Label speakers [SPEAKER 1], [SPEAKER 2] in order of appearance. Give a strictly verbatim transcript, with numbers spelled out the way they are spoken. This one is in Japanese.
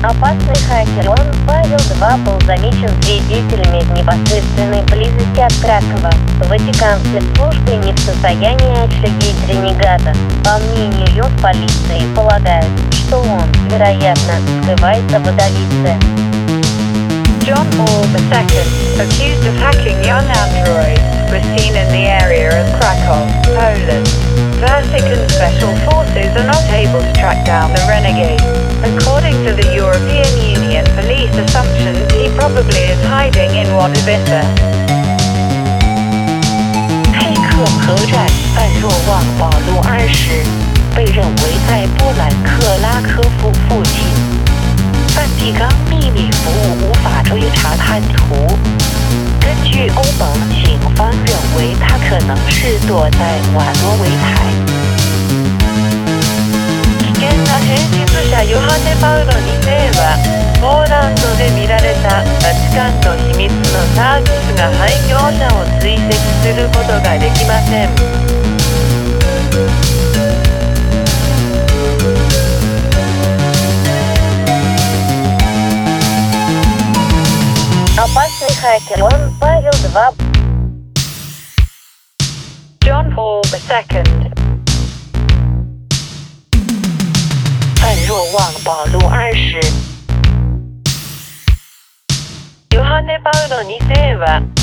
[SPEAKER 1] Опасный хакер Иоанн Павел два был замечен свидетелями в непосредственной близости от Кракова. Ватикан спецслужбы не в состоянии отследить ренегата. По мнению юнполиции, полагают, что он, вероятно, скрывается в Водовице.
[SPEAKER 2] John Paul the Second, accused of hacking young androids, was seen in the area of Krakow, Poland. Vatican special forces are not able to track down the renegade. According to the European Union police assumptions, he probably is hiding in Wadowice.
[SPEAKER 3] 黑客核战范若望保路二十，被认为在波兰克拉科夫附近。梵蒂冈秘密服务无法追查叛徒。根据欧盟警方认为，他可能是躲在瓦罗维台。
[SPEAKER 2] 危険な変質者ヨハネ・パウロにせいは、ポーランドで見られたバチカンの秘密のサービスが廃業者を追跡することができません。
[SPEAKER 1] Опасный хакер Иоанн Павел два.
[SPEAKER 2] John Paul the Second.
[SPEAKER 3] 范若望保路二十。
[SPEAKER 2] ヨハネ・パウロにせいは